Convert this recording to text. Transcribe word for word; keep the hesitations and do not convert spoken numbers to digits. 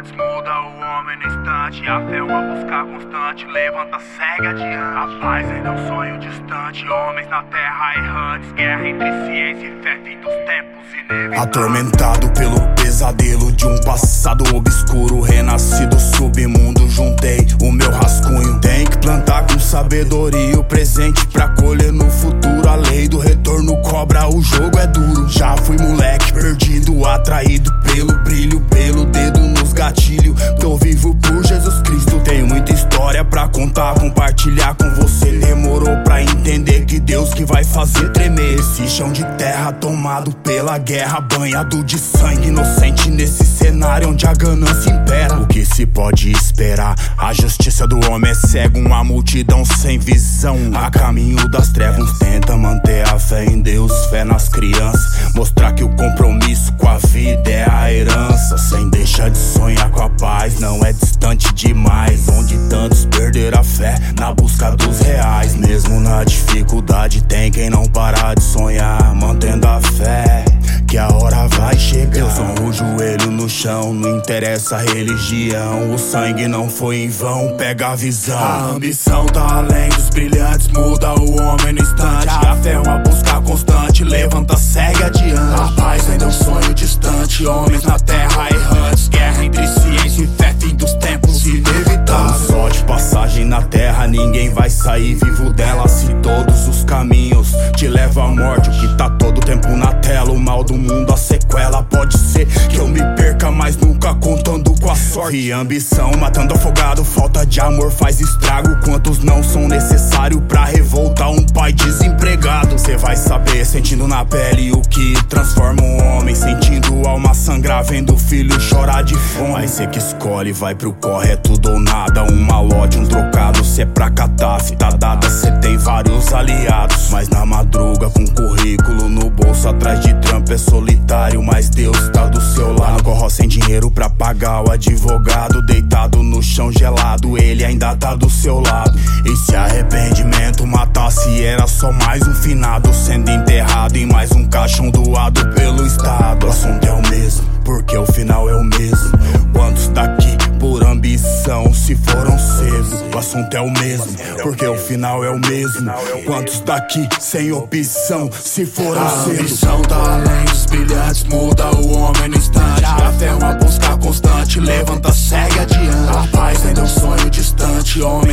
brilhantes muda o homem no instante. A fé é uma busca constante, levanta, segue adiante. A paz ainda é um sonho distante, homens na terra errantes. Guerra entre ciência e fé, fim dos tempos inevitáveis. Atormentado pelo pesadelo de um passado obscuro, renascido submundo, juntei o meu rascunho. Tem que plantar com sabedoria o presente pra colher no futuro. A lei do retorno cobra, o jogo é duro. Já fui moleque perdido, atraído pelo brilho, pelo dedo nos gatilhos. Tô vivo por Jesus Cristo. Tenho muita história pra contar, compartilhar com você. Demorou pra entender que Deus que vai fazer tremer esse chão de terra tomado pela guerra, banhado de sangue inocente nesse cenário onde a ganância impera. O que se pode esperar? A justiça do homem é cega, uma multidão sem visão. A caminho das trevas tenta manter a fé em Deus, fé nas crianças, mostrar que o compromisso com a vida é a herança. Sem deixar de sonhar com a paz, não é distante demais. Onde tantos perderam a fé na busca dos reais. Mesmo na dificuldade tem quem não parar de sonhar, mantendo a fé que a hora vai chegar. Eu sou o joelho no chão, não interessa a religião. O sangue não foi em vão, pega a visão. A ambição tá além dos brilhantes, muda o homem no instante. A fé é uma busca constante, levanta, segue adiante. A paz ainda é um sonho distante, homens na terra errantes. Guerra entre ciência e fé, fim dos tempos inevitáveis. Só de passagem na terra, ninguém vai sair vivo dela. Se todos os caminhos te levam à morte, o que tá todo tempo na tela, o mal do mundo, a sequela. Pode ser que eu me perca, mas nunca contando com a sorte. E ambição matando afogado, falta de amor faz estrago. Quantos não são necessários pra revoltar um pai desempregado? Cê vai saber, sentindo na pele o que transforma um homem, sentindo alma sangrar, vendo o filho chorar de fome. Mas cê que escolhe, vai pro corre, é tudo ou nada. Um malote, um trocado, cê é pra catar, fita dada, cê tem vários aliados. Mas na madruga, com currículo no bolso, atrás de trampo é solitário, mas Deus tá do seu lado. Corro sem dinheiro pra pagar o advogado, deitado no chão gelado, ele ainda tá do seu lado. E se arrependimento matasse, era só mais um finado, sendo enterrado em mais um caixão doado pelo Estado. O assunto é o mesmo, porque o final é o mesmo. Quantos daqui por ambição se foram cedo? O assunto é o mesmo, porque o final é o mesmo. Quantos daqui sem opção se foram cedo? A ambição tá além dos brilhantes, muda o homem no instante. A fé é uma busca constante, levanta, segue adiante. A paz ainda é um sonho distante, homem